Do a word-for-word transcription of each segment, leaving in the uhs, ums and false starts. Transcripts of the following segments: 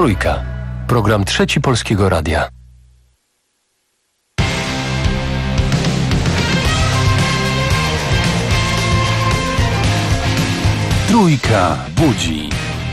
Trójka. Program Trzeci Polskiego Radia. Trójka budzi.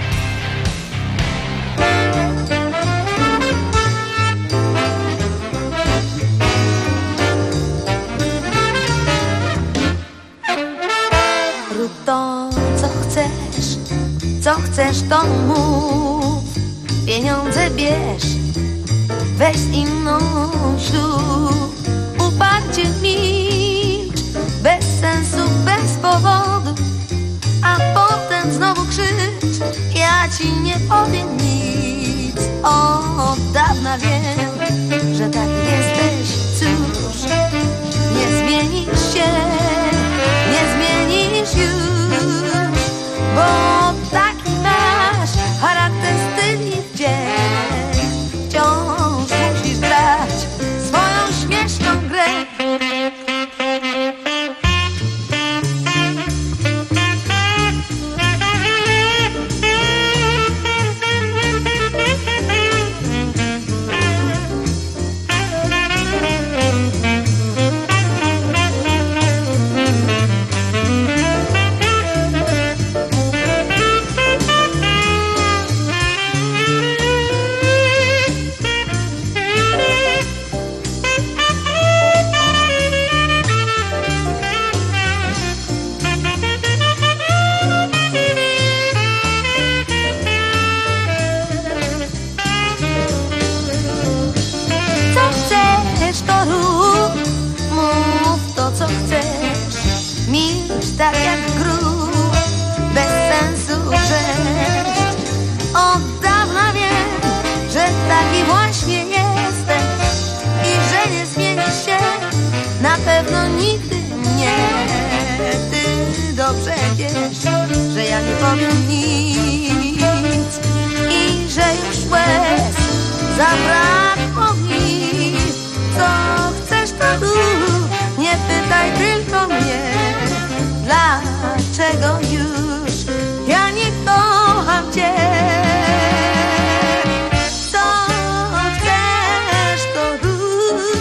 Rób to, co chcesz, co chcesz, to mów. Pieniądze bierz, weź z inną ślub. Uparcie milcz, bez sensu, bez powodu, a potem znowu krzycz, ja ci nie powiem nic. Od dawna wiem, że tak jesteś, cóż, nie zmienisz się, nie zmienisz już, bo taki masz charakter, styl i wdzięk. Wciąż musisz grać swoją śmieszną grę. Tak jak grób, bez sensu wrzeszcz. Od dawna wiem, że taki właśnie jesteś i że nie zmienisz się, na pewno nigdy nie. Ty dobrze wiesz, że ja nie powiem nic i że już łez zabrakło mi. Co chcesz, to rób, nie pytaj tylko mnie, dlaczego już ja nie kocham cię. Co chcesz, to rób,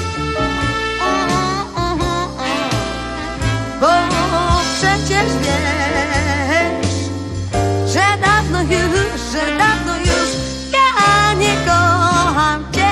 bo przecież wiesz, że dawno już, że dawno już ja nie kocham cię.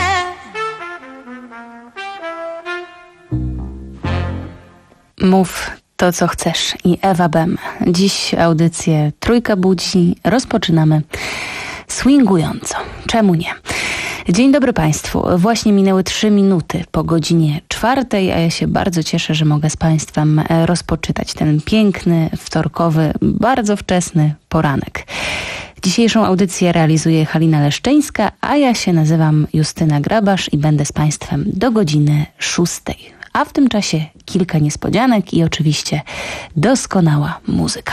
Mów to, co chcesz i Ewa Bem. Dziś audycję Trójka budzi rozpoczynamy swingująco. Czemu nie? Dzień dobry Państwu. Właśnie minęły trzy minuty po godzinie czwartej, a ja się bardzo cieszę, że mogę z Państwem rozpoczytać ten piękny, wtorkowy, bardzo wczesny poranek. Dzisiejszą audycję realizuje Halina Leszczyńska, a ja się nazywam Justyna Grabasz i będę z Państwem do godziny szóstej. A w tym czasie kilka niespodzianek i oczywiście doskonała muzyka.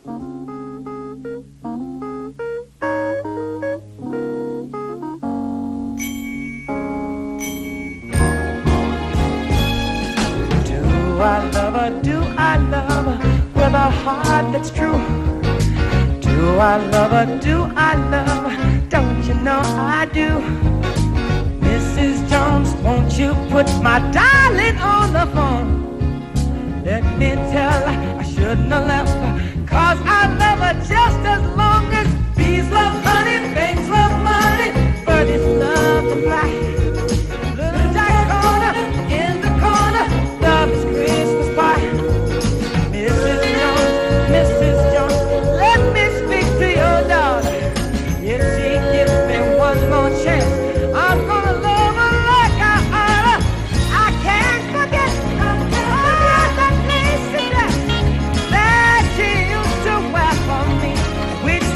Do I love her, do I love her with a heart that's true? Do I love her, do I love her? Don't you know I do? Missus Jones, won't you put my darling on the phone? Let me tell her I shouldn't have left her, 'cause I love her just as long as bees love honey, babes love money, birdies love to fly. Little Jack Corner in the corner, love is Christmas pie. Missus Jones, Missus Jones, let me speak to your daughter. If she gives me one more chance, I'm gonna love her like I oughta. I can't forget, forget that lacy dress that she used to wear for me, which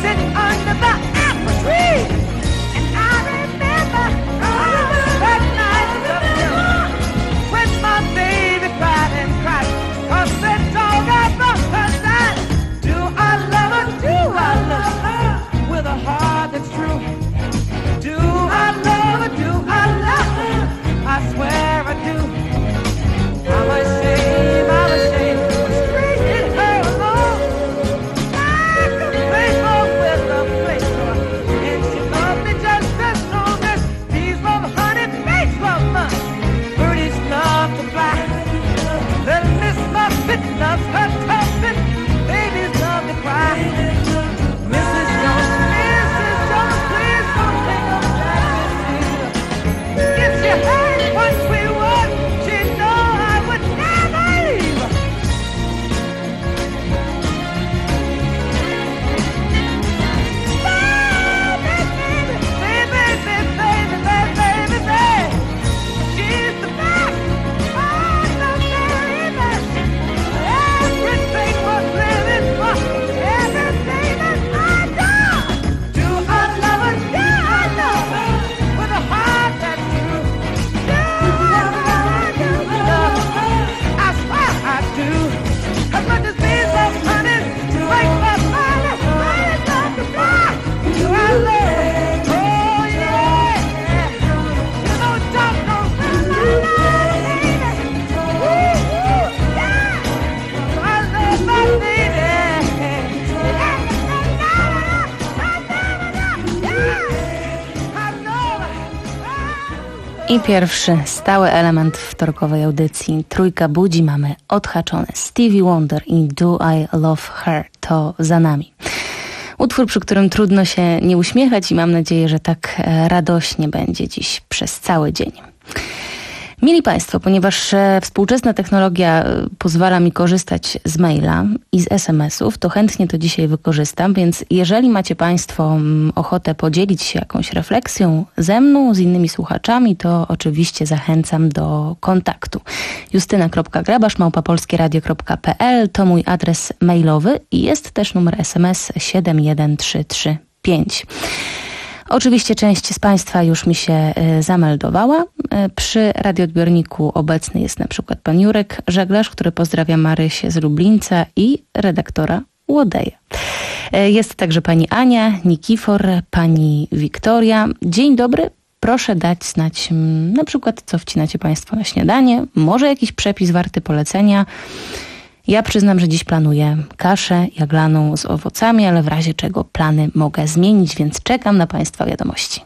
I pierwszy stały element wtorkowej audycji Trójka Budzi mamy odhaczone. Stevie Wonder i Do I Love Her to za nami. Utwór, przy którym trudno się nie uśmiechać i mam nadzieję, że tak radośnie będzie dziś przez cały dzień. Mili Państwo, ponieważ współczesna technologia pozwala mi korzystać z maila i z es em esów, to chętnie to dzisiaj wykorzystam, więc jeżeli macie Państwo ochotę podzielić się jakąś refleksją ze mną, z innymi słuchaczami, to oczywiście zachęcam do kontaktu. justyna kropka grabasz małpa polskie radio kropka pe el to mój adres mailowy i jest też numer es em es siedem jeden trzy trzy pięć. Oczywiście część z Państwa już mi się y, zameldowała. Y, przy radioodbiorniku obecny jest na przykład pan Jurek Żeglarz, który pozdrawia Marysię z Lublińca i redaktora Łodeja. Y, jest także pani Ania, Nikifor, pani Wiktoria. Dzień dobry. Proszę dać znać m, na przykład, co wcinacie Państwo na śniadanie. Może jakiś przepis warty polecenia. Ja przyznam, że dziś planuję kaszę jaglaną z owocami, ale w razie czego plany mogę zmienić, więc czekam na Państwa wiadomości.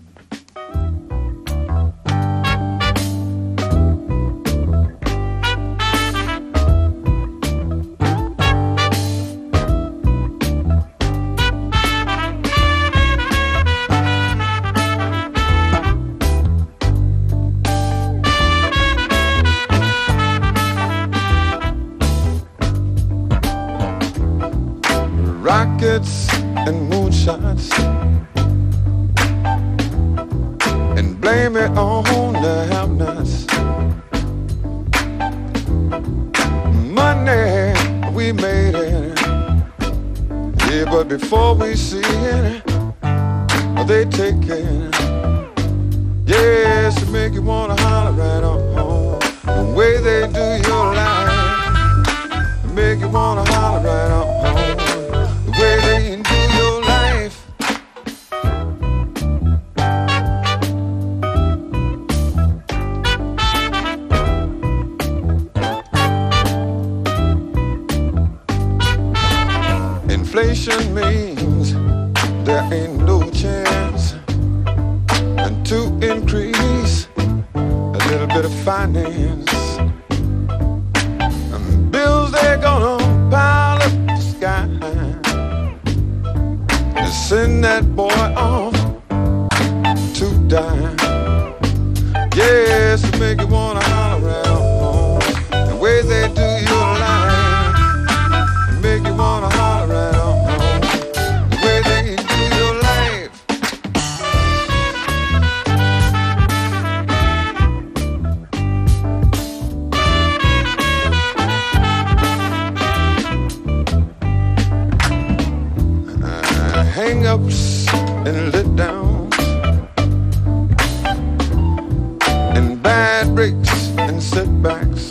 Rockets and moonshots, and blame it on the have-nots. Money, we made it, yeah, but before we see it, they take it. Yes, to make you wanna holler right on the way they do your life, make you wanna holler right on. Way they do your life. Inflation means there ain't no chance and to increase a little bit of finance. And bills they're gonna pile up the sky. Send that boy off to die. Yes, to make you wanna holler around the way they do your life, make you wanna holler around the way they do your life. Hang-ups and let downs, and bad breaks and setbacks.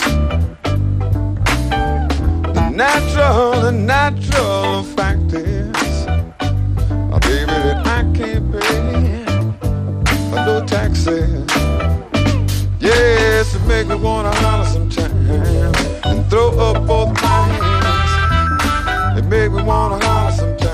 The natural, the natural fact is, oh baby, that I can't pay no taxes. Yes, it make me wanna holler sometimes and throw up both my hands. It make me wanna holler sometimes.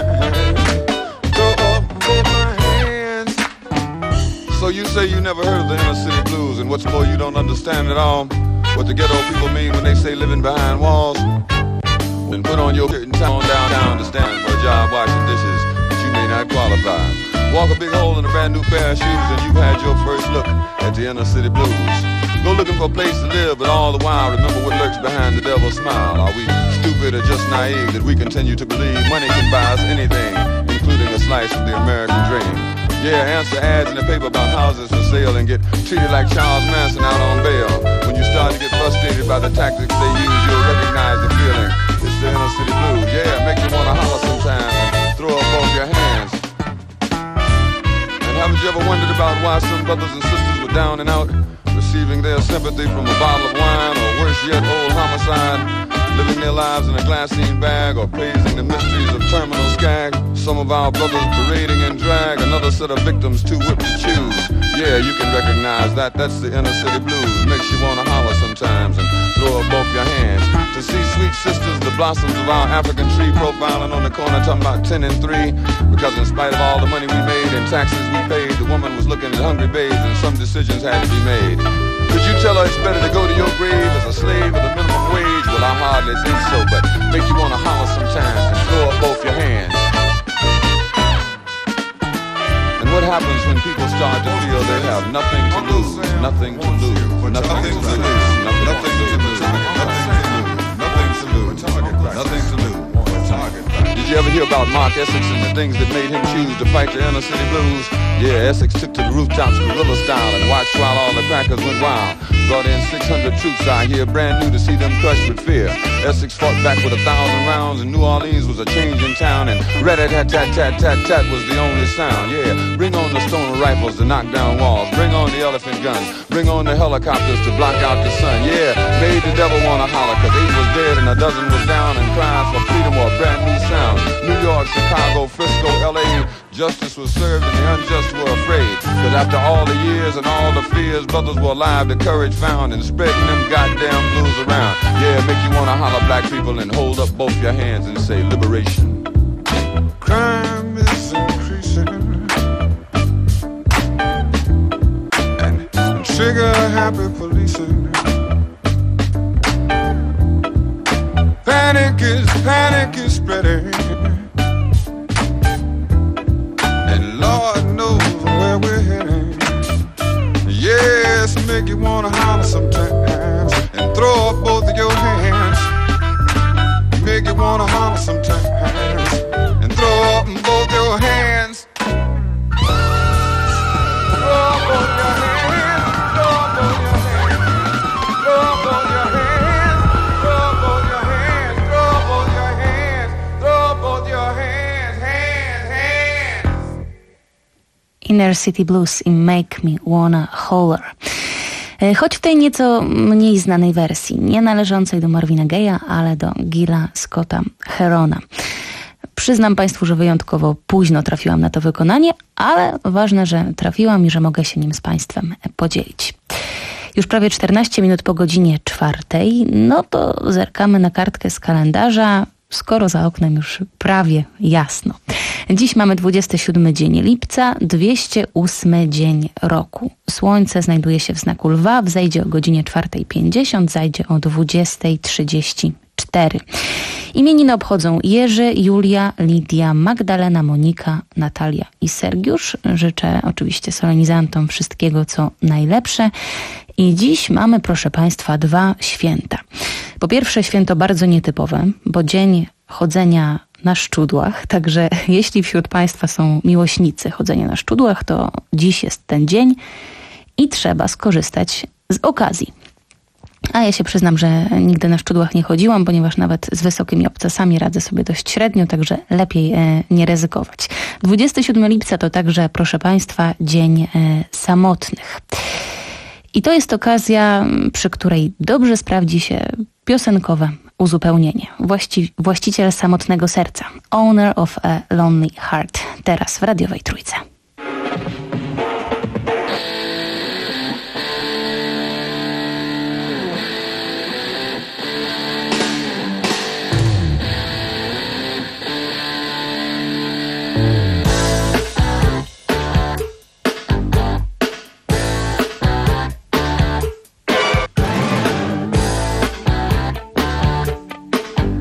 So you say you never heard of the inner city blues, and what's more, you don't understand at all what the ghetto people mean when they say living behind walls. Then put on your shirt and tie on down, down to stand for a job washing dishes that you may not qualify. Walk a big hole in a brand new pair of shoes, and you've had your first look at the inner city blues. Go looking for a place to live, but all the while remember what lurks behind the devil's smile. Are we stupid or just naive that we continue to believe money can buy us anything, including a slice of the American dream? Yeah, answer ads in the paper about houses for sale and get treated like Charles Manson out on bail. When you start to get frustrated by the tactics they use, you'll recognize the feeling. It's the inner city blues. Yeah, make you want to holler sometimes and throw up both your hands. And haven't you ever wondered about why some brothers and sisters were down and out, receiving their sympathy from a bottle of wine, or worse yet, old homicide, living their lives in a glassine bag, or praising the mysteries of terminal skag? Some of our brothers parading in drag, another set of victims too whipped to choose. Yeah, you can recognize that, that's the inner city blues. Makes you wanna holler sometimes and throw up both your hands. To see sweet sisters, the blossoms of our African tree, profiling on the corner talking about ten and three. Because in spite of all the money we made and taxes we paid, the woman was looking at hungry babes and some decisions had to be made. Could you tell her it's better to go to your grave as a slave at the minimum wage? Well, I hardly think so, but make you want to holler sometimes and throw up both your hands. And what happens when people start to feel they have nothing to lose, nothing to lose, nothing to lose, nothing to lose, nothing to lose, nothing to lose. Did you ever hear about Mark Essex and the things that made him choose to fight the inner city blues? Yeah, Essex took to the rooftops guerrilla style and watched while all the crackers went wild. Brought in six hundred troops out here, brand new to see them crushed with fear. Essex fought back with a thousand rounds, and New Orleans was a changing town, and rat-a-tat-tat-tat-tat-tat was the only sound. Yeah, bring on the stone rifles to knock down walls, bring on the elephant guns, bring on the helicopters to block out the sun. Yeah, made the devil wanna holler, cause eight was dead and a dozen was down, and cries for freedom were a brand new sound. New York, Chicago, Frisco, L A, justice was served and the unjust were afraid. Cause after all the years and all the fears, brothers were alive, the courage found and spreading them goddamn blues around. Yeah, make you wanna holler black people and hold up both your hands and say liberation. Crime is increasing and, and trigger happy policing. Panic is, panic is spreading, and Lord knows where we're heading. Yes, make you wanna holler sometimes and throw up both of your hands. Make you wanna holler sometimes and throw up both your hands. Throw up both your hands. Throw up both your hands. Throw up both your hands. Throw up both your hands. Throw up both your hands. Throw up both your hands. Hands, hands. Inner City Blues i Make Me Wanna Holler. Choć w tej nieco mniej znanej wersji, nie należącej do Marvina Gaye'a, ale do Gilla Scotta Herona. Przyznam Państwu, że wyjątkowo późno trafiłam na to wykonanie, ale ważne, że trafiłam i że mogę się nim z Państwem podzielić. Już prawie czternaście minut po godzinie czwartej, no to zerkamy na kartkę z kalendarza, skoro za oknem już prawie jasno. Dziś mamy dwudziesty siódmy dzień lipca, dwieście ósmy dzień roku. Słońce znajduje się w znaku lwa, wzejdzie o godzinie czwartej pięćdziesiąt, zajdzie o dwudziestej trzydzieści cztery. Imieniny obchodzą Jerzy, Julia, Lidia, Magdalena, Monika, Natalia i Sergiusz. Życzę oczywiście solenizantom wszystkiego, co najlepsze. I dziś mamy, proszę Państwa, dwa święta. Po pierwsze święto bardzo nietypowe, bo dzień chodzenia na szczudłach, także jeśli wśród Państwa są miłośnicy chodzenia na szczudłach, to dziś jest ten dzień i trzeba skorzystać z okazji. A ja się przyznam, że nigdy na szczudłach nie chodziłam, ponieważ nawet z wysokimi obcasami radzę sobie dość średnio, także lepiej e, nie ryzykować. dwudziestego siódmego lipca to także, proszę Państwa, Dzień e, Samotnych. I to jest okazja, przy której dobrze sprawdzi się piosenkowe uzupełnienie. Właści- właściciel samotnego serca. Owner of a Lonely Heart. Teraz w radiowej Trójce.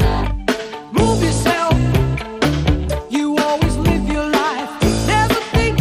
Move yourself. You always live your life. Never think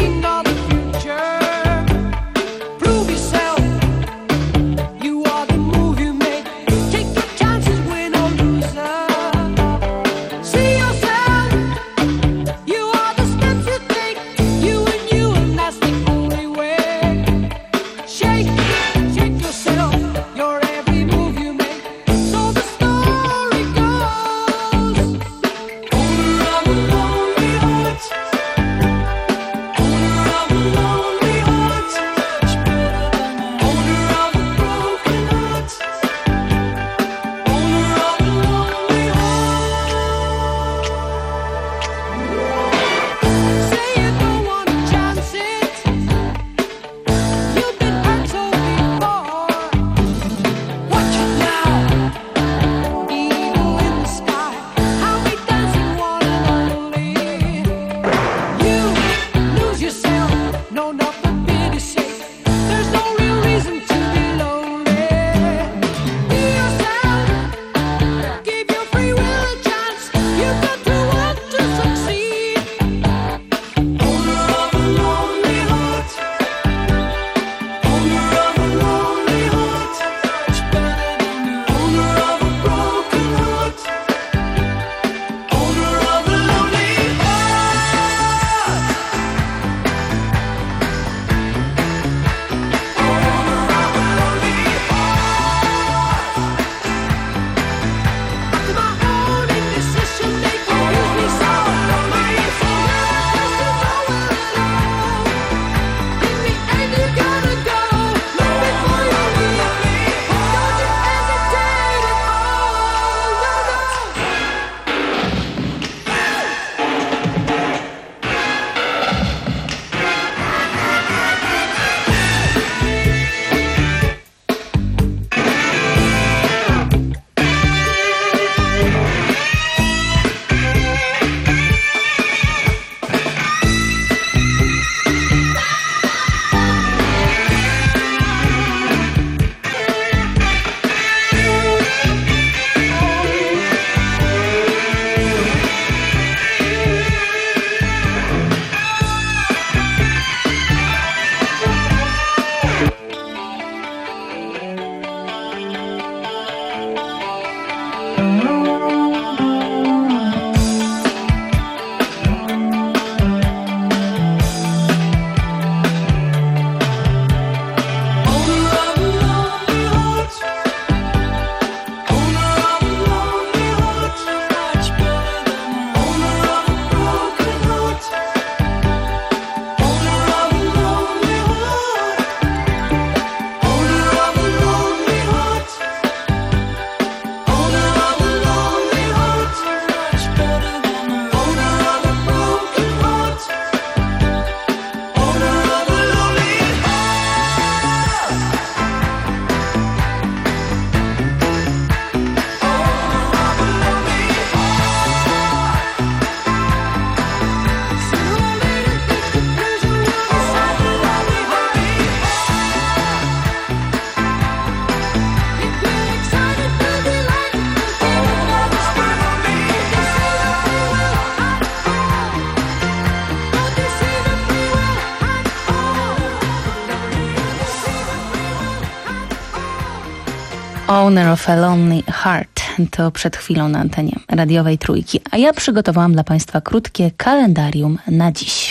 Owner of a Lonely Heart. To przed chwilą na antenie radiowej Trójki. A ja przygotowałam dla Państwa krótkie kalendarium na dziś.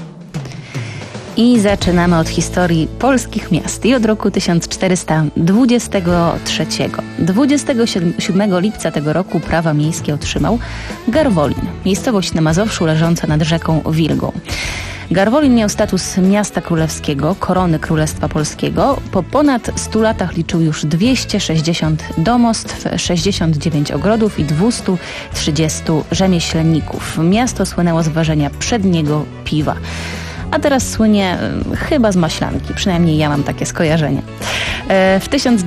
I zaczynamy od historii polskich miast i od roku tysiąc czterysta dwudziestego trzeciego. dwudziestego siódmego lipca tego roku prawa miejskie otrzymał Garwolin, miejscowość na Mazowszu leżąca nad rzeką Wilgą. Garwolin miał status miasta królewskiego, korony Królestwa Polskiego. Po ponad stu latach liczył już dwieście sześćdziesiąt domostw, sześćdziesiąt dziewięć ogrodów i dwieście trzydzieści rzemieślników. Miasto słynęło z ważenia przedniego piwa. A teraz słynie y, chyba z maślanki, przynajmniej ja mam takie skojarzenie. E, w tysiąc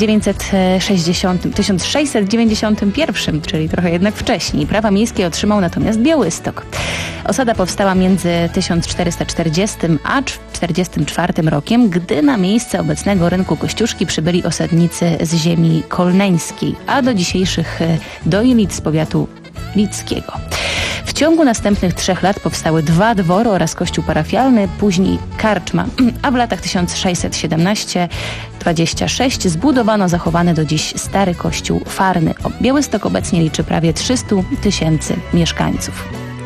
sześćset dziewięćdziesiątym pierwszym, czyli trochę jednak wcześniej, prawa miejskie otrzymał natomiast Białystok. Osada powstała między tysiąc czterysta czterdziestym a czterdziestym czwartym rokiem, gdy na miejsce obecnego rynku Kościuszki przybyli osadnicy z ziemi kolneńskiej, a do dzisiejszych Dojlic z powiatu lickiego. W ciągu następnych trzech lat powstały dwa dwory oraz kościół parafialny, później karczma, a w latach tysiąc sześćset siedemnaście dwadzieścia sześć zbudowano zachowany do dziś stary kościół farny. Białystok obecnie liczy prawie trzysta tysięcy mieszkańców.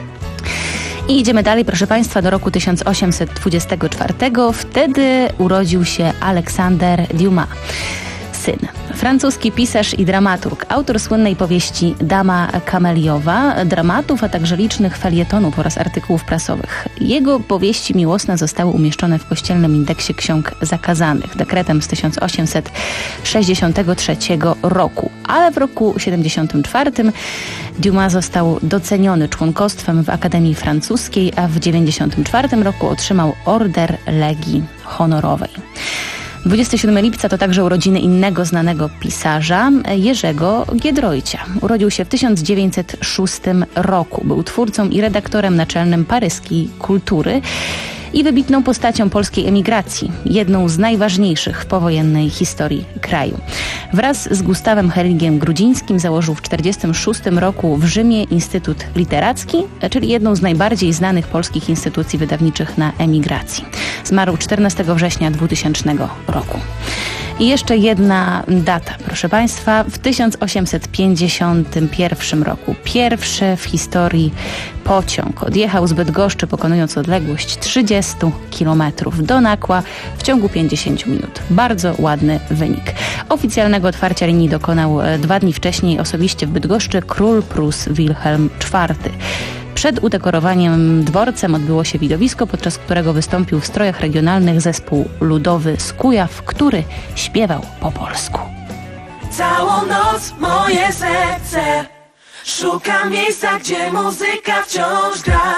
I idziemy dalej, proszę Państwa, do roku tysiąc osiemset dwudziestego czwartego. Wtedy urodził się Aleksander Dumas, syn. Francuski pisarz i dramaturg, autor słynnej powieści Dama Kameliowa, dramatów, a także licznych felietonów oraz artykułów prasowych. Jego powieści miłosne zostały umieszczone w kościelnym indeksie ksiąg zakazanych dekretem z tysiąc osiemset sześćdziesiątego trzeciego roku. Ale w roku siedemdziesiątym czwartym Dumas został doceniony członkostwem w Akademii Francuskiej, a w dziewięćdziesiątym czwartym roku otrzymał Order Legii Honorowej. dwudziestego siódmego lipca to także urodziny innego znanego pisarza, Jerzego Giedroycia. Urodził się w tysiąc dziewięćset szóstym roku. Był twórcą i redaktorem naczelnym paryskiej Kultury i wybitną postacią polskiej emigracji, jedną z najważniejszych w powojennej historii kraju. Wraz z Gustawem Herligiem Grudzińskim założył w tysiąc dziewięćset czterdziestym szóstym roku w Rzymie Instytut Literacki, czyli jedną z najbardziej znanych polskich instytucji wydawniczych na emigracji. Zmarł czternastego września dwutysięcznego roku. I jeszcze jedna data, proszę Państwa. W tysiąc osiemset pięćdziesiątym pierwszym roku pierwszy w historii pociąg odjechał z Bydgoszczy, pokonując odległość trzydzieści kilometrów do Nakła w ciągu pięćdziesiąt minut. Bardzo ładny wynik. Oficjalnego otwarcia linii dokonał dwa dni wcześniej osobiście w Bydgoszczy król Prus Wilhelm czwarty. Przed udekorowaniem dworcem odbyło się widowisko, podczas którego wystąpił w strojach regionalnych zespół ludowy z Kujaw, który śpiewał po polsku. Całą noc moje serce szuka miejsca, gdzie muzyka wciąż gra.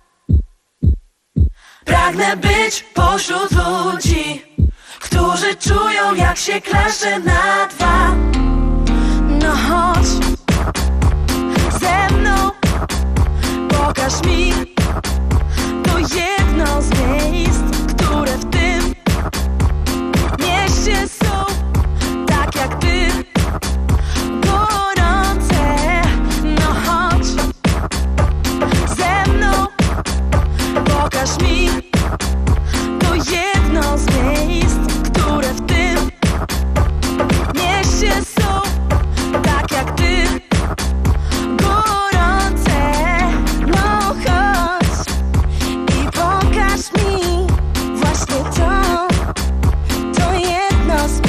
Pragnę być pośród ludzi, którzy czują, jak się klaszcze na dwa. No chodź ze mną, pokaż mi to jedno z miejsc, które w tym mieście są tak jak ty, gorące. No chodź ze mną, pokaż mi to jedno z miejsc, które w tym mieście są tak jak ty, gorące. No chodź i pokaż mi właśnie to, to jedno z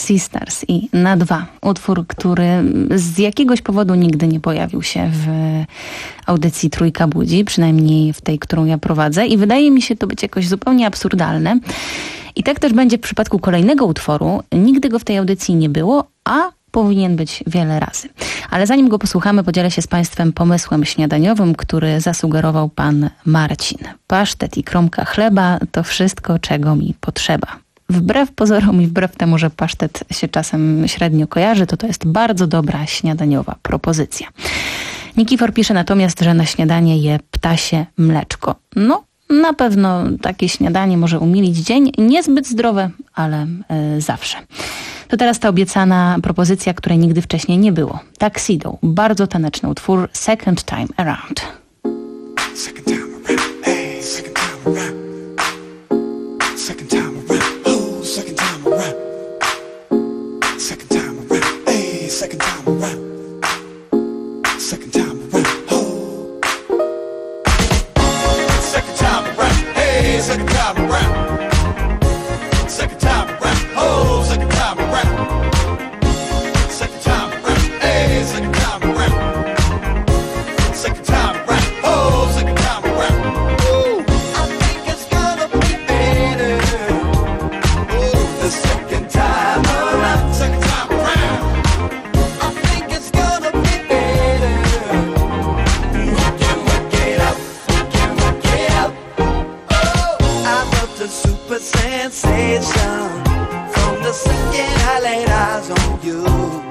Sisters i Na dwa. Utwór, który z jakiegoś powodu nigdy nie pojawił się w audycji Trójka Budzi, przynajmniej w tej, którą ja prowadzę, i wydaje mi się to być jakoś zupełnie absurdalne. I tak też będzie w przypadku kolejnego utworu. Nigdy go w tej audycji nie było, a powinien być wiele razy. Ale zanim go posłuchamy, podzielę się z Państwem pomysłem śniadaniowym, który zasugerował pan Marcin. Pasztet i kromka chleba to wszystko, czego mi potrzeba. Wbrew pozorom i wbrew temu, że pasztet się czasem średnio kojarzy, to to jest bardzo dobra śniadaniowa propozycja. Nikifor pisze natomiast, że na śniadanie je ptasie mleczko. No, na pewno takie śniadanie może umilić dzień. Niezbyt zdrowe, ale yy, zawsze. To teraz ta obiecana propozycja, której nigdy wcześniej nie było. Tuxedo, bardzo taneczny utwór Second Time Around. Second time around, hey, second time around. Second time around, oh, second time around. Second time around, hey, second time around. Second time around, oh. Second time around, hey, second time around. Second time around, oh, second time around. Second time around, hey, second time around. Second time around, oh, second time around. Ooh, I think it's gonna be better. Ooh, the second time around, second time around. I think it's gonna be better. We can work it out, we can work it out. Oh, I love the super sensation from the second I laid eyes on you.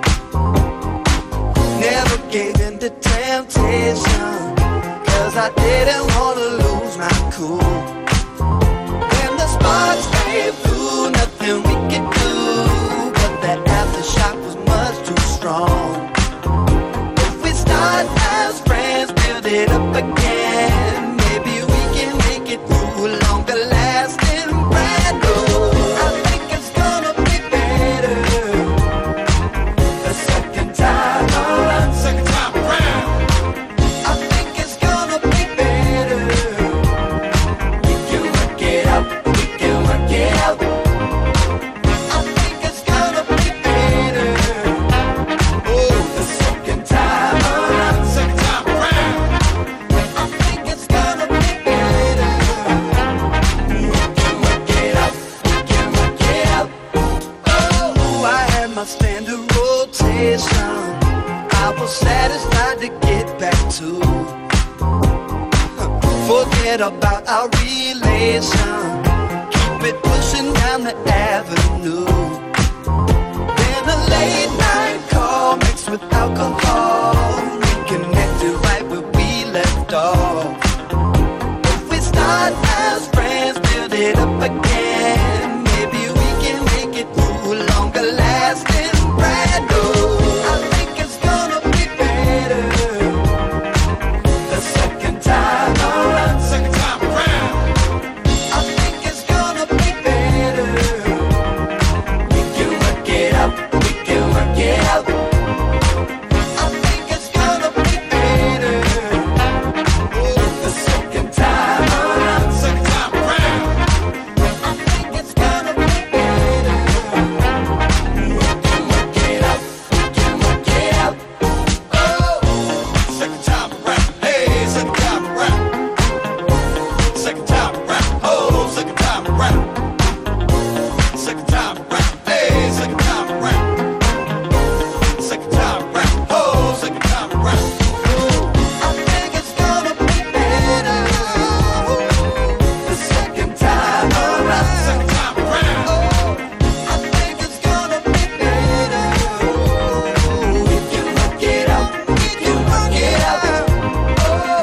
Never gave in to temptation, cause I didn't wanna lose my cool. When the sparks came through, nothing we could do, but that aftershock was much too strong. If we start as friends, build it up again, maybe we can make it through longer lasting brand new. I think it's gonna be better the second time around, second time around. I think it's gonna be better. We can work it out, we can work it out. I think it's gonna be better. Oh, the second time around, second time around. I think it's gonna be better. We can work it out, we can work it out. Oh, I had my standard rotation. I was satisfied to get back to. Forget about our relation. Keep it pushing down the avenue. Then a late night call mixed with alcohol. Reconnected right where we left off. If we start as friends, build it up again, maybe we can make it through longer lasting brand new. I think it's gonna be better the second time around, second time around. I think it's gonna be better. We can work it out, we can work it out. I think it's gonna be better. Oh, the second time around, second time around. I think it's gonna be better. We can work it out, we can work it out. Oh, second time around, hey, second time around. Second time around, oh, second time around. Second time around, hey, second time around. Second time around, oh, second time around. I think it's gonna be better. The second time around, second time around. I think it's gonna be better. We can work it out, we can work it out. Oh.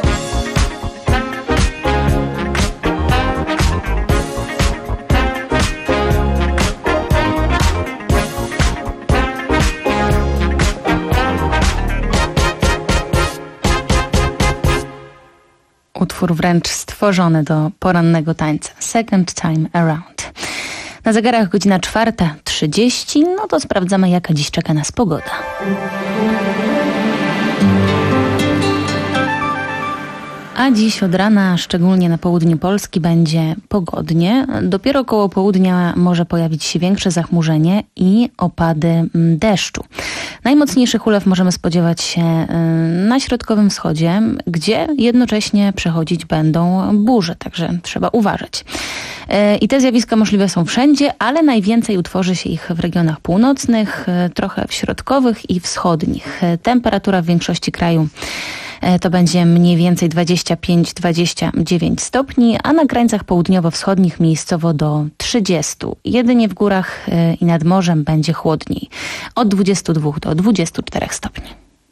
Utwór wręcz stworzony do porannego tańca. Second Time Around. Na zegarach godzina czwarta trzydzieści, no to sprawdzamy, jaka dziś czeka nas pogoda. A dziś od rana, szczególnie na południu Polski, będzie pogodnie. Dopiero koło południa może pojawić się większe zachmurzenie i opady deszczu. Najmocniejszych ulew możemy spodziewać się na środkowym wschodzie, gdzie jednocześnie przechodzić będą burze, także trzeba uważać. I te zjawiska możliwe są wszędzie, ale najwięcej utworzy się ich w regionach północnych, trochę w środkowych i wschodnich. Temperatura w większości kraju to będzie mniej więcej dwadzieścia pięć do dwudziestu dziewięciu stopni, a na krańcach południowo-wschodnich miejscowo do trzydziestu. Jedynie w górach i nad morzem będzie chłodniej. Od dwudziestu dwóch do dwudziestu czterech stopni.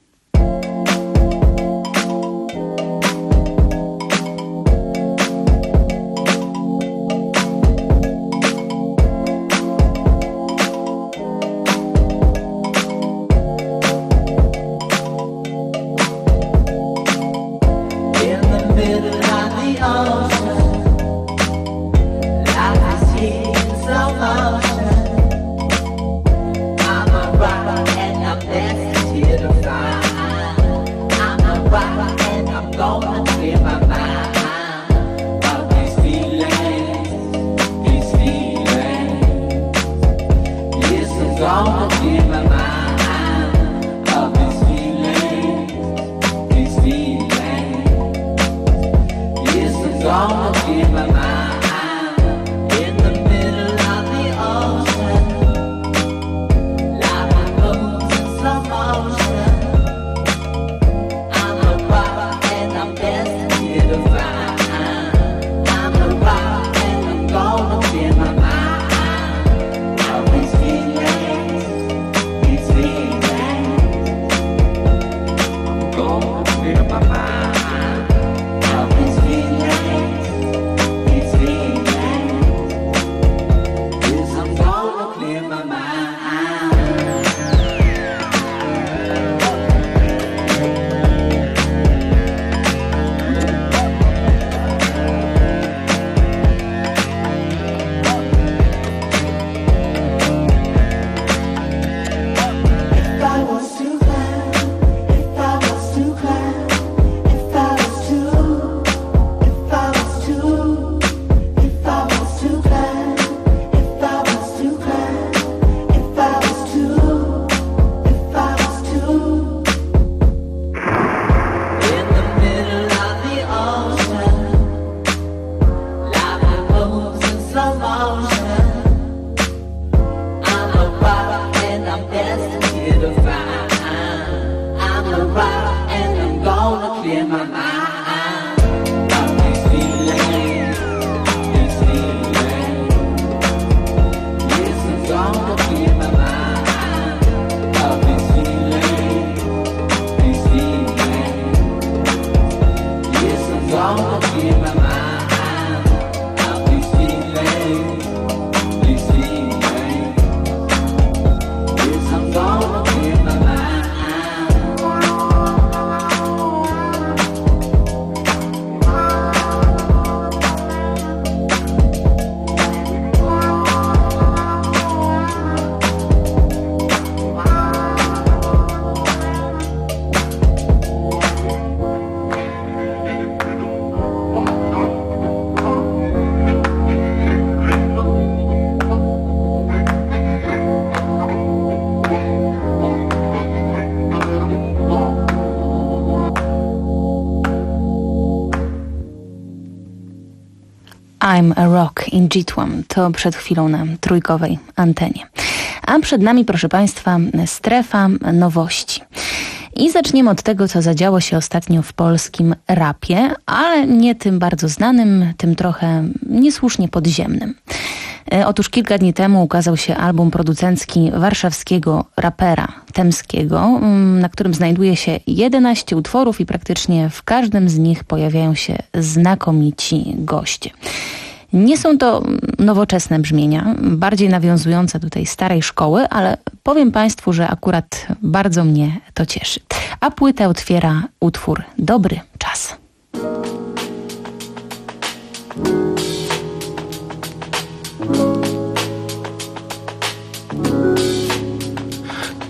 I'm a Rock in Jitwam. To przed chwilą na trójkowej antenie. A przed nami, proszę Państwa, strefa nowości. I zaczniemy od tego, co zadziało się ostatnio w polskim rapie, ale nie tym bardzo znanym, tym trochę niesłusznie podziemnym. Otóż kilka dni temu ukazał się album producencki warszawskiego rapera Temskiego, na którym znajduje się jedenaście utworów i praktycznie w każdym z nich pojawiają się znakomici goście. Nie są to nowoczesne brzmienia, bardziej nawiązujące do tej starej szkoły, ale powiem Państwu, że akurat bardzo mnie to cieszy. A płytę otwiera utwór Dobry Czas.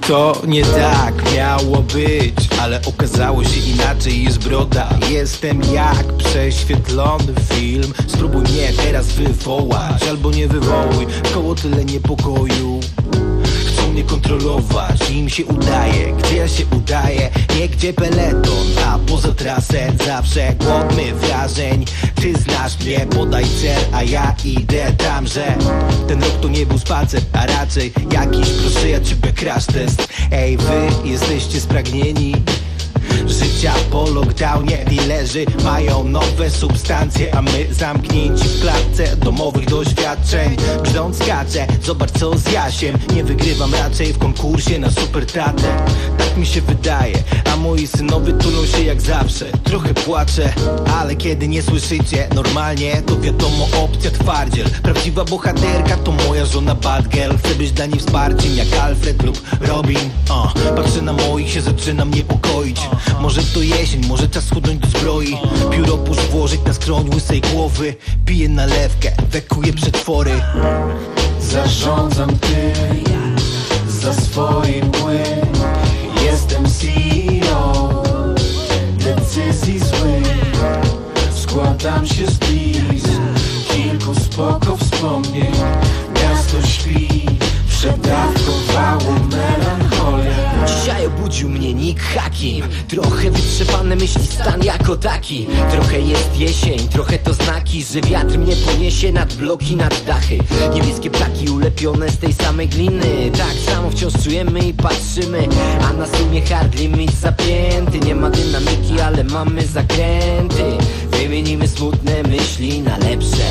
To nie tak miało być, ale okazało się inaczej, jest broda. Jestem jak prześwietlony film. Spróbuj mnie teraz wywołać, albo nie wywołuj, koło tyle niepokoju. Chcą mnie kontrolować, im się udaje. Gdzie ja się udaję? Nie gdzie peleton, a poza trasę zawsze głodny wrażeń. Ty znasz mnie, podaj cel, a ja idę tam, że ten rok to nie był spacer, a raczej jakiś, proszę ja ciebie, crash test. Ej, wy jesteście spragnieni życia po lockdownie. Dealerzy mają nowe substancje, a my zamknięci w klatce domowych doświadczeń. Brzdąc skaczę, zobacz co z Jasiem. Nie wygrywam raczej w konkursie na super tatę. Tak mi się wydaje, a moi synowie tulą się jak zawsze. Trochę płaczę, ale kiedy nie słyszycie normalnie, to wiadomo, opcja twardziel. Prawdziwa bohaterka to moja żona bad girl. Chcę być dla niej wsparciem jak Alfred lub Robin. uh, Patrzę na moich, się zaczynam niepokoić. Może to jesień, może czas schudnąć do zbroi. Pióro pusz włożyć na skroń łysej głowy. Piję nalewkę, wekuję przetwory. Zarządzam tym za swoje mgły. Jestem C E O decyzji złych. Składam się z bliz kilku spoko wspomnień. Miasto śpi, przedawkowało melancholię. Dzisiaj obudził mnie Nick Hakim. Trochę wytrzepane myśli, stan jako taki. Trochę jest jesień, trochę to znaki, że wiatr mnie poniesie nad bloki, nad dachy. Niebieskie ptaki ulepione z tej samej gliny. Tak samo wciąż czujemy i patrzymy, a na sumie hard limit zapięty. Nie ma dynamiki, ale mamy zakręty. Wymienimy smutne myśli na lepsze.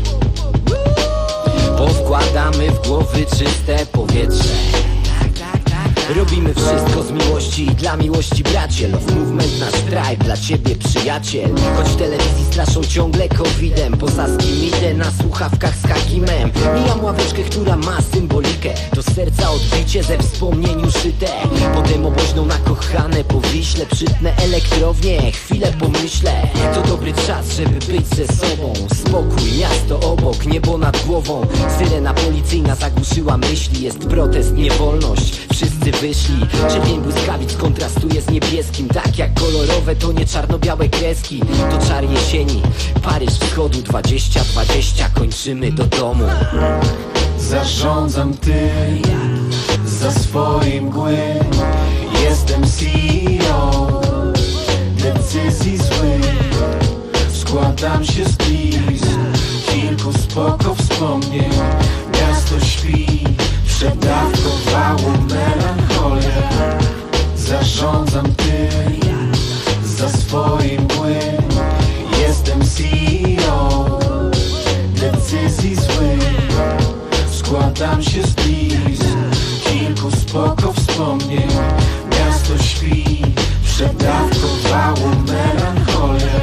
Powkładamy w głowy czyste powietrze. Robimy wszystko z miłości i dla miłości, bracie. Love Movement, nasz drive, dla ciebie przyjaciel. Choć w telewizji straszą ciągle covidem, posadzki idę na słuchawkach z Hakimem. Mijam ławeczkę, która ma symbolikę. Do serca odbicie ze wspomnień uszyte. Potem oboźną na kochane po Wiśle. Przytnę elektrownię, chwilę pomyślę. To dobry czas, żeby być ze sobą. Spokój, miasto obok, niebo nad głową. Syrena policyjna zagłuszyła myśli. Jest protest, niewolność, wszyscy wyszli. Czerwień błyskawic kontrastuje z niebieskim. Tak jak kolorowe to nie czarno-białe kreski. To czar jesieni, Paryż wschodu. Dwadzieścia dwadzieścia, kończymy do domu. Zarządzam tym za swoje mgły. Jestem C E O decyzji złych. Składam się z bliz kilku spoko wspomnień. Miasto śpi, przedawkowało melancholię. Zarządzam tym za swoje mgły. Jestem C E O decyzji złych. Składam się z bliz kilku spoko wspomnień. Miasto śpi, przedawkowało melancholię.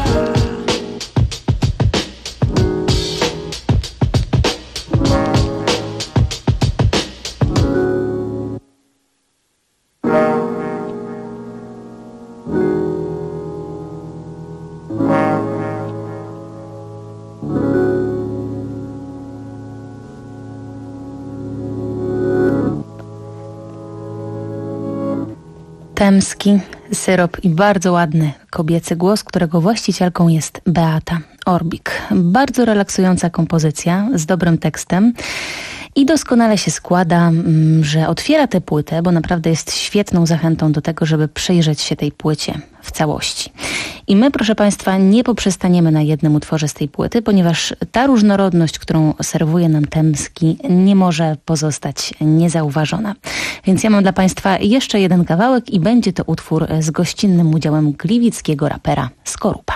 Temski, syrop i bardzo ładny kobiecy głos, którego właścicielką jest Beata Orbik. Bardzo relaksująca kompozycja z dobrym tekstem i doskonale się składa, że otwiera tę płytę, bo naprawdę jest świetną zachętą do tego, żeby przyjrzeć się tej płycie w całości. I my, proszę Państwa, nie poprzestaniemy na jednym utworze z tej płyty, ponieważ ta różnorodność, którą serwuje nam Temski, nie może pozostać niezauważona. Więc ja mam dla Państwa jeszcze jeden kawałek i będzie to utwór z gościnnym udziałem gliwickiego rapera Skorupa.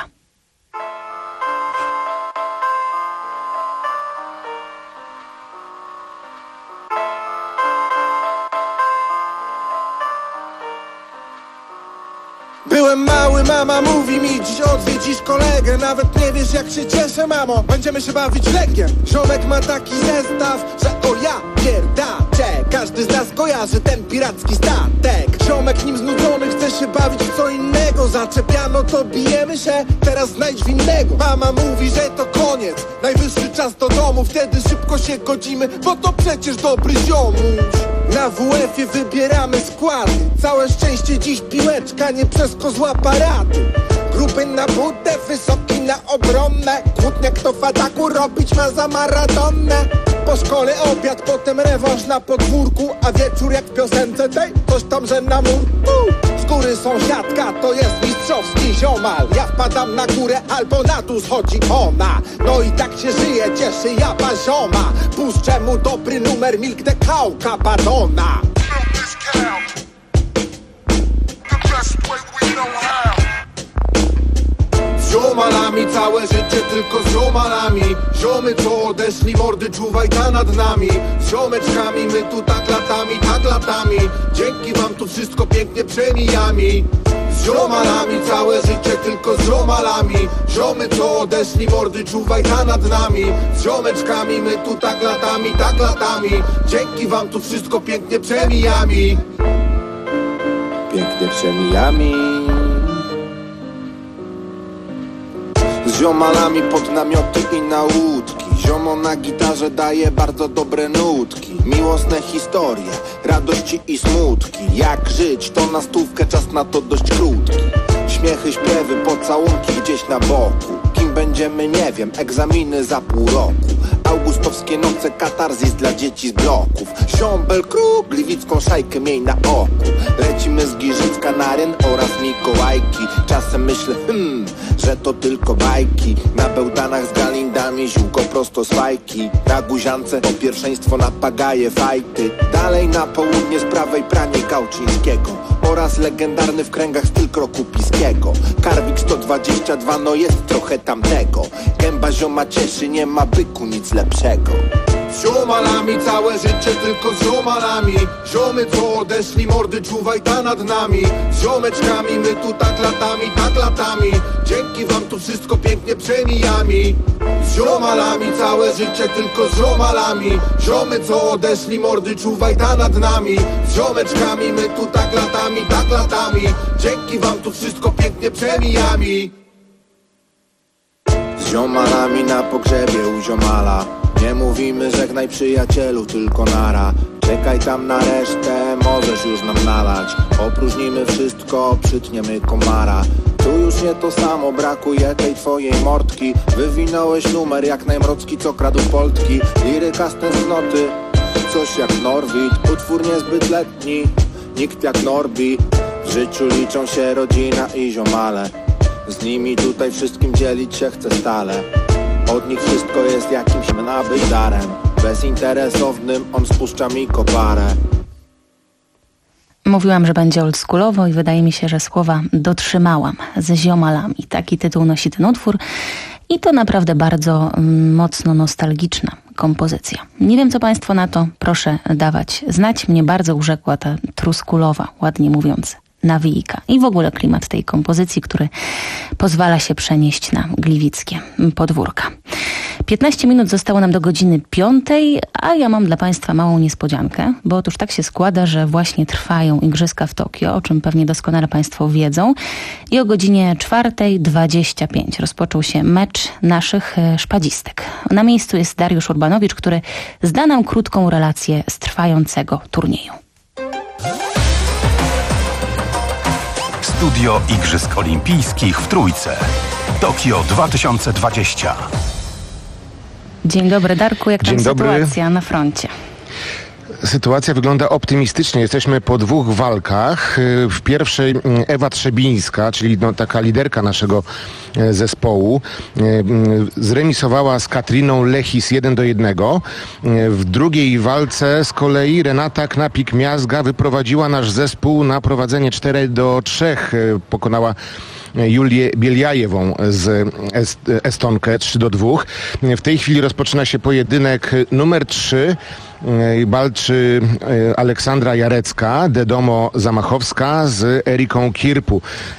Byłem mały, mama mówi mi, dziś odwiedzisz kolegę. Nawet nie wiesz jak się cieszę, mamo, będziemy się bawić legiem. Ziomek ma taki zestaw, że o ja pierdaczę. Każdy z nas kojarzy ten piracki statek. Ziomek nim znudzony chce się bawić w co innego. Za zaczepiano, to bijemy się, teraz znajdź winnego. Mama mówi, że to koniec, najwyższy czas do domu. Wtedy szybko się godzimy, bo to przecież dobry ziomuś. Na W F-ie wybieramy składy, całe szczęście dziś piłeczka, nie przez kozła parady. Gruby na budę, wysoki na obronne, kłótnie kto w ataku robić ma za Maradonnę. Po szkole obiad, potem rewanż na podwórku, a wieczór jak w piosence tej, coś tam, że na murku. Z góry sąsiadka, to jest mistrzowski ziomal. Ja wpadam na górę, albo na dół schodzi ona. No i tak się żyje, cieszy jaba zioma. Puszczę mu dobry numer Milk the Cow Capadonna. Z ziomalami całe życie tylko z ziomalami. Ziomy co odeszli, mordy czuwaj ta nad nami. Z ziomeczkami my tu tak latami, tak latami. Dzięki wam tu wszystko pięknie przemijami. Z ziomalami całe życie tylko z ziomalami. Ziomy co odeszli, mordy czuwaj ta nad nami. Z ziomeczkami my tu tak latami, tak latami. Dzięki wam tu wszystko pięknie przemijami. Pięknie przemijami. Z ziomalami pod namioty i na łódki. Ziomo na gitarze daje bardzo dobre nutki. Miłosne historie, radości i smutki. Jak żyć, to na stówkę, czas na to dość krótki. Śmiechy, śpiewy, pocałunki gdzieś na boku. Kim będziemy nie wiem, egzaminy za pół roku. Augustowskie noce, katarzis dla dzieci z bloków. Siombel, kruk, gliwicką szajkę miej na oku. Lecimy z Giżycka na Ryn oraz Mikołajki. Czasem myślę, hmm, że to tylko bajki. Na bełtanach z galindami, ziółko prosto z fajki. Na Guziance to pierwszeństwo na pagaje fajty. Dalej na południe z prawej pranie Gałczyńskiego oraz legendarny w kręgach styl Krokupiskiego. Karwik sto dwadzieścia dwa, no jest trochę tamtego. Gęba zioma cieszy, nie ma byku nic lepszego. Z ziomalami całe życie tylko z ziomalami. Ziomy co odeszli, mordy czuwaj ta nad nami. Z ziomeczkami my tu tak latami, tak latami. Dzięki wam tu wszystko pięknie przemijami. Z ziomalami całe życie tylko z ziomalami. Ziomy co odeszli, mordy czuwaj ta nad nami. Z ziomeczkami my tu tak latami, tak latami. Dzięki wam tu wszystko pięknie przemijami. Z ziomalami na pogrzebie u ziomala. Nie mówimy żegnaj przyjacielu, tylko nara. Czekaj tam na resztę, możesz już nam nalać. Opróżnimy wszystko, przytniemy komara. Tu już nie to samo, brakuje tej twojej mordki. Wywinąłeś numer jak najmrocki, co kradł poltki. Liryka z tęsknoty, coś jak Norwid. Utwór niezbyt letni, nikt jak Norbi. W życiu liczą się rodzina i ziomale. Z nimi tutaj wszystkim dzielić się chce stale. Od nich wszystko jest jakimś nabyt darem. Bezinteresownym on spuszcza mi koparę. Mówiłam, że będzie oldschoolowo i wydaje mi się, że słowa dotrzymałam. Ze ziomalami. Taki tytuł nosi ten utwór. I to naprawdę bardzo mm, mocno nostalgiczna kompozycja. Nie wiem, co państwo na to. Proszę dawać znać. Mnie bardzo urzekła ta truskulowa, ładnie mówiąc, nawijka. I w ogóle klimat tej kompozycji, który pozwala się przenieść na gliwickie podwórka. piętnaście minut zostało nam do godziny piątej, a ja mam dla państwa małą niespodziankę, bo otóż tak się składa, że właśnie trwają igrzyska w Tokio, o czym pewnie doskonale państwo wiedzą. I o godzinie czwartej dwadzieścia pięć rozpoczął się mecz naszych szpadzistek. Na miejscu jest Dariusz Urbanowicz, który zda nam krótką relację z trwającego turnieju. Studio Igrzysk Olimpijskich w Trójce. Tokio dwa tysiące dwadzieścia. Dzień dobry, Darku. Jak tam Dzień dobry. Sytuacja na froncie? Sytuacja wygląda optymistycznie. Jesteśmy po dwóch walkach. W pierwszej Ewa Trzebińska, czyli no, taka liderka naszego zespołu, zremisowała z Katriną Lechis jeden do jednego. W drugiej walce z kolei Renata Knapik-Miazga wyprowadziła nasz zespół na prowadzenie cztery do trzech. Pokonała Julię Bieliajewą z Est- Estonkę trzy do dwóch. W tej chwili rozpoczyna się pojedynek numer trzy. walczy Aleksandra Jarecka, Dedomo Zamachowska z Eriką Kirpu.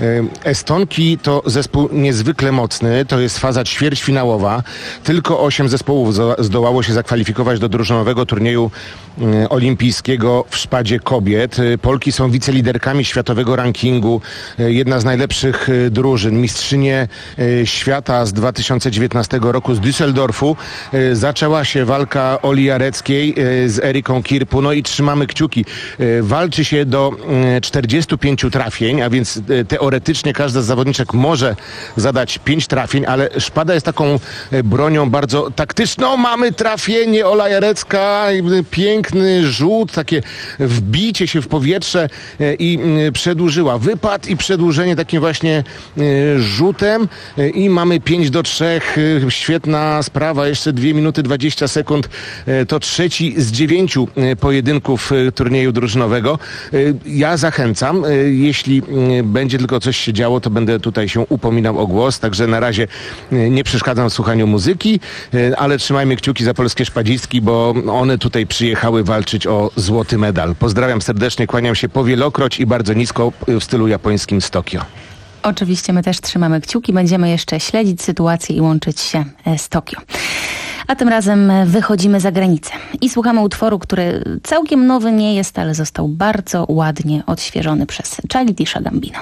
Estonki to zespół niezwykle mocny, to jest faza ćwierćfinałowa. Tylko osiem zespołów zdołało się zakwalifikować do drużynowego turnieju olimpijskiego w szpadzie kobiet. Polki są wiceliderkami światowego rankingu, jedna z najlepszych drużyn. Mistrzynie świata z dwa tysiące dziewiętnastego roku z Düsseldorfu. Zaczęła się walka Oli Jareckiej z Eriką Kirpu, no i trzymamy kciuki. Walczy się do czterdziestu pięciu trafień, a więc teoretycznie każda z zawodniczek może zadać pięć trafień, ale szpada jest taką bronią bardzo taktyczną. Mamy trafienie, Ola Jarecka, piękny rzut, takie wbicie się w powietrze i przedłużyła. Wypad i przedłużenie takim właśnie rzutem i mamy pięć do trzech. Świetna sprawa, jeszcze dwie minuty dwadzieścia sekund. To trzeci z dziewięciu pojedynków turnieju drużynowego. Ja zachęcam, jeśli będzie tylko coś się działo, to będę tutaj się upominał o głos, także na razie nie przeszkadzam w słuchaniu muzyki, ale trzymajmy kciuki za polskie szpadzistki, bo one tutaj przyjechały walczyć o złoty medal. Pozdrawiam serdecznie, kłaniam się powielokroć i bardzo nisko w stylu japońskim z Tokio. Oczywiście my też trzymamy kciuki, będziemy jeszcze śledzić sytuację i łączyć się z Tokio. A tym razem wychodzimy za granicę i słuchamy utworu, który całkiem nowy nie jest, ale został bardzo ładnie odświeżony przez Childish Gambino.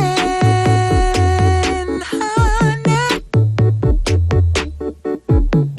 Honey.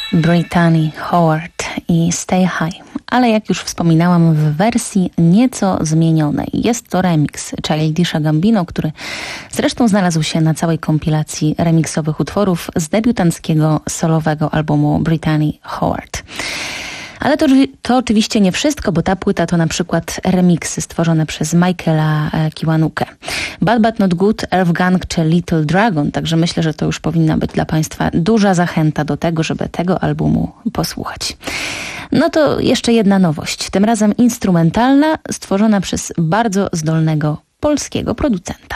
Brittany Howard i Stay High. Ale jak już wspominałam, w wersji nieco zmienionej. Jest to remix Childisha Gambino, który zresztą znalazł się na całej kompilacji remiksowych utworów z debiutanckiego solowego albumu Brittany Howard. Ale to, to oczywiście nie wszystko, bo ta płyta to na przykład remiksy stworzone przez Michaela Kiwanukę. Bad But Not Good, Earth Gang czy Little Dragon, także myślę, że to już powinna być dla Państwa duża zachęta do tego, żeby tego albumu posłuchać. No to jeszcze jedna nowość, tym razem instrumentalna, stworzona przez bardzo zdolnego polskiego producenta.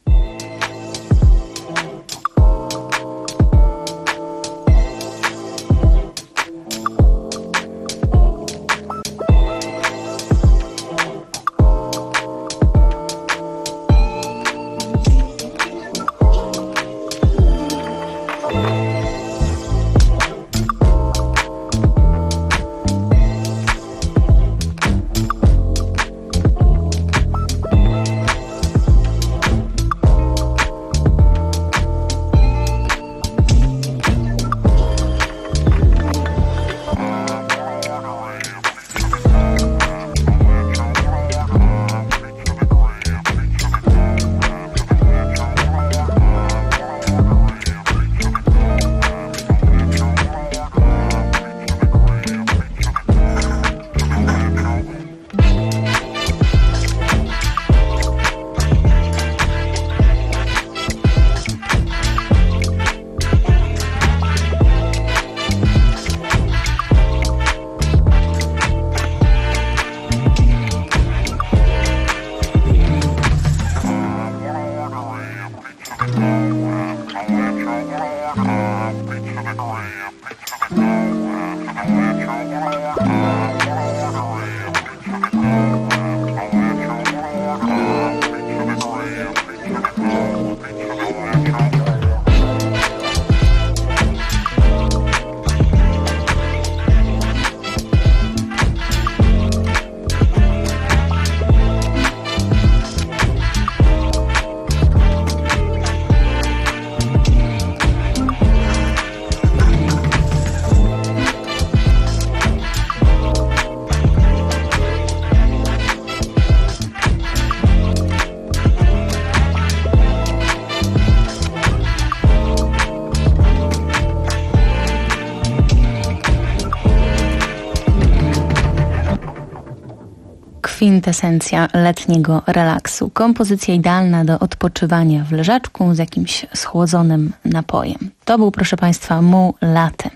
Kwintesencja letniego relaksu. Kompozycja idealna do odpoczywania w leżaczku z jakimś schłodzonym napojem. To był, proszę Państwa, Mu Latte.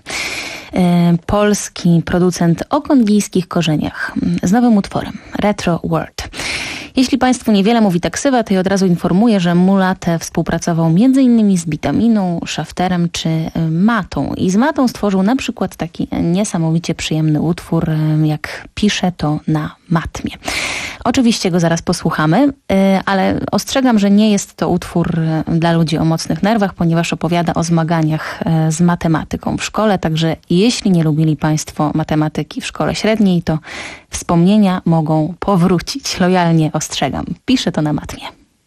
Polski producent o kongijskich korzeniach z nowym utworem Retro World. Jeśli Państwu niewiele mówi taksywa, to ja od razu informuję, że Mu Latte współpracował między innymi z Bitaminą, Shafterem czy Matą. I z Matą stworzył na przykład taki niesamowicie przyjemny utwór, jak Piszę to na matmie. Oczywiście go zaraz posłuchamy, ale ostrzegam, że nie jest to utwór dla ludzi o mocnych nerwach, ponieważ opowiada o zmaganiach z matematyką w szkole, także jeśli nie lubili Państwo matematyki w szkole średniej, to wspomnienia mogą powrócić. Lojalnie ostrzegam. Piszę to na matmie.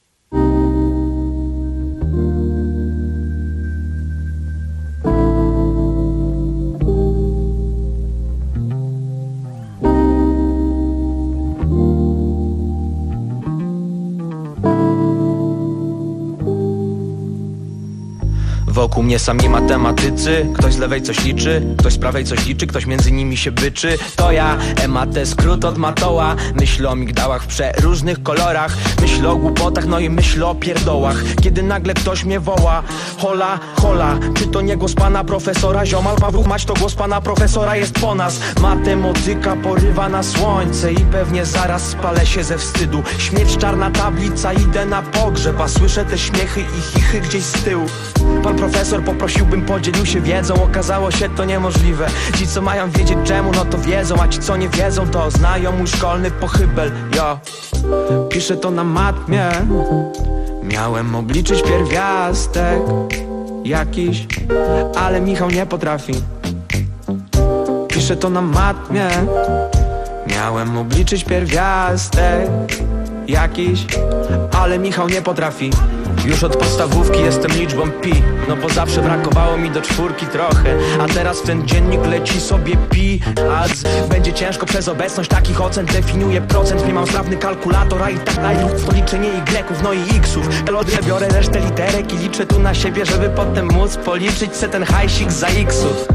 Wokół mnie sami matematycy, ktoś z lewej coś liczy, ktoś z prawej coś liczy, ktoś między nimi się byczy. To ja, M A T, skrót od matoła. Myślę o migdałach w przeróżnych kolorach, myślę o głupotach, no i myślę o pierdołach. Kiedy nagle ktoś mnie woła, hola, hola, czy to nie głos pana profesora? Ziomal Paweł, mać to głos pana profesora, jest po nas. Matematyka porywa na słońce i pewnie zaraz spalę się ze wstydu. Śmierć, czarna tablica, idę na pogrzeb, a słyszę te śmiechy i chichy gdzieś z tyłu. Pan profesor poprosiłbym, podzielił się wiedzą, okazało się to niemożliwe. Ci co mają wiedzieć czemu, no to wiedzą, a ci co nie wiedzą, to znają mój szkolny pochybel. Jo, piszę to na matmie, miałem obliczyć pierwiastek jakiś, ale Michał nie potrafi. Piszę to na matmie, miałem obliczyć pierwiastek jakiś, ale Michał nie potrafi. Już od podstawówki jestem liczbą pi. No bo zawsze brakowało mi do czwórki trochę. A teraz ten dziennik leci sobie pi. A z, będzie ciężko przez obecność takich ocen. Definiuję procent, nie mam sprawny kalkulator. A i tak dalej, to liczenie Y-ów, no i X-ów. Elodrę biorę resztę literek i liczę tu na siebie, żeby potem móc policzyć se ten hajsik za X-ów.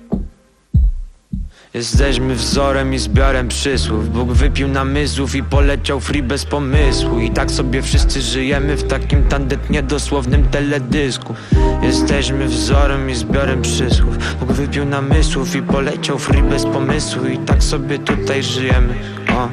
Jesteśmy wzorem i zbiorem przysłów. Bóg wypił namysłów i poleciał free bez pomysłu. I tak sobie wszyscy żyjemy w takim tandetnie dosłownym teledysku. Jesteśmy wzorem i zbiorem przysłów. Bóg wypił namysłów i poleciał free bez pomysłu. I tak sobie tutaj żyjemy. O.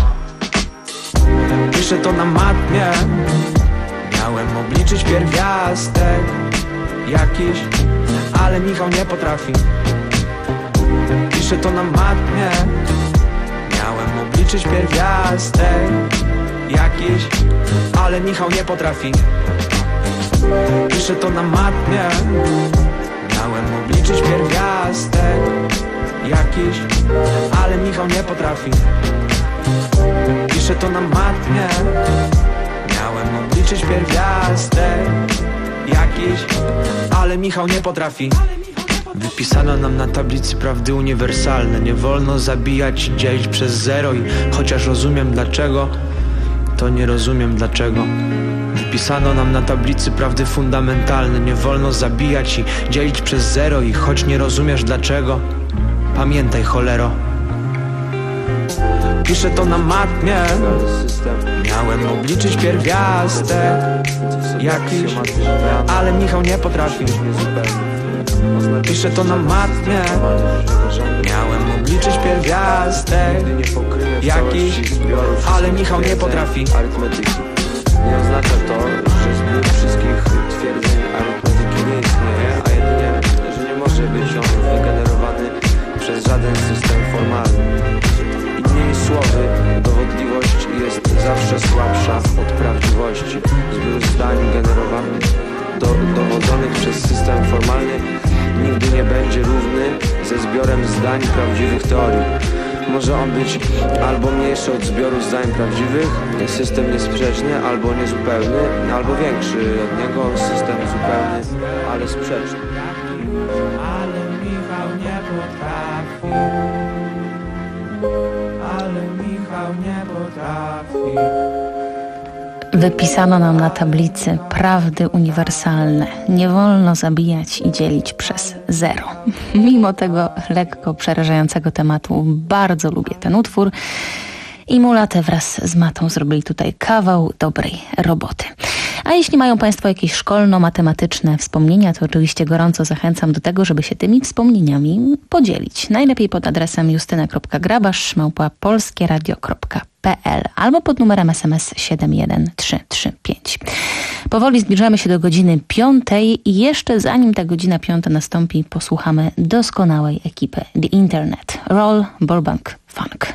Piszę to na matmie. Miałem obliczyć pierwiastek jakiś, ale Michał nie potrafi. Piszę to na matmie. Miałem obliczyć pierwiastek jakiś, ale Michał nie potrafi. Piszę to na matmie. Miałem obliczyć pierwiastek jakiś, ale Michał nie potrafi. Piszę to na matmie. Miałem obliczyć pierwiastek jakiś, ale Michał nie potrafi. Wypisano nam na tablicy prawdy uniwersalne. Nie wolno zabijać i dzielić przez zero. I chociaż rozumiem dlaczego, to nie rozumiem dlaczego. Wypisano nam na tablicy prawdy fundamentalne. Nie wolno zabijać i dzielić przez zero. I choć nie rozumiesz dlaczego, pamiętaj cholero. Piszę to na matmie. Miałem obliczyć pierwiastek jakiś, ale Michał nie potrafi. Piszę to na matmie. Miałem obliczyć pierwiastek jakiś, ale Michał nie potrafi. Nie oznacza to, że zbiór wszystkich twierdzeń arytmetyki nie istnieje, a jedynie, że nie może być on wygenerowany przez żaden system formalny. Innymi słowy, dowodliwość jest zawsze słabsza od prawdziwości. Zbiór zdań generowanych do, dowodzonych przez system formalny nigdy nie będzie równy ze zbiorem zdań prawdziwych teorii. Może on być albo mniejszy od zbioru zdań prawdziwych, system niesprzeczny, albo niezupełny, albo większy od niego, system zupełny, ale sprzeczny. Ale Michał nie potrafi. Ale Michał nie potrafi. Wypisano nam na tablicy prawdy uniwersalne. Nie wolno zabijać i dzielić przez zero. Mimo tego lekko przerażającego tematu bardzo lubię ten utwór i Mulatę wraz z Matą zrobili tutaj kawał dobrej roboty. A jeśli mają Państwo jakieś szkolno-matematyczne wspomnienia, to oczywiście gorąco zachęcam do tego, żeby się tymi wspomnieniami podzielić. Najlepiej pod adresem justyna kropka grabasz małpa polskieradio kropka p l albo pod numerem es em es siedem jeden trzy trzy pięć. Powoli zbliżamy się do godziny piątej i jeszcze zanim ta godzina piąta nastąpi, posłuchamy doskonałej ekipy The Internet. Roll Burbank Funk.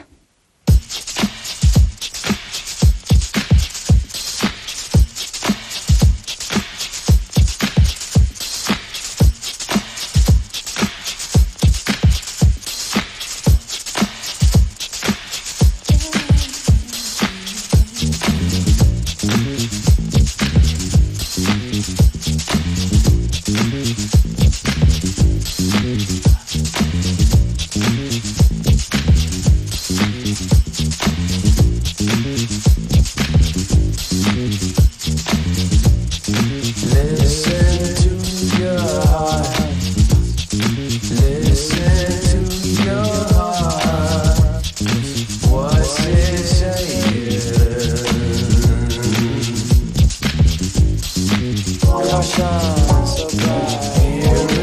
Shine so bright.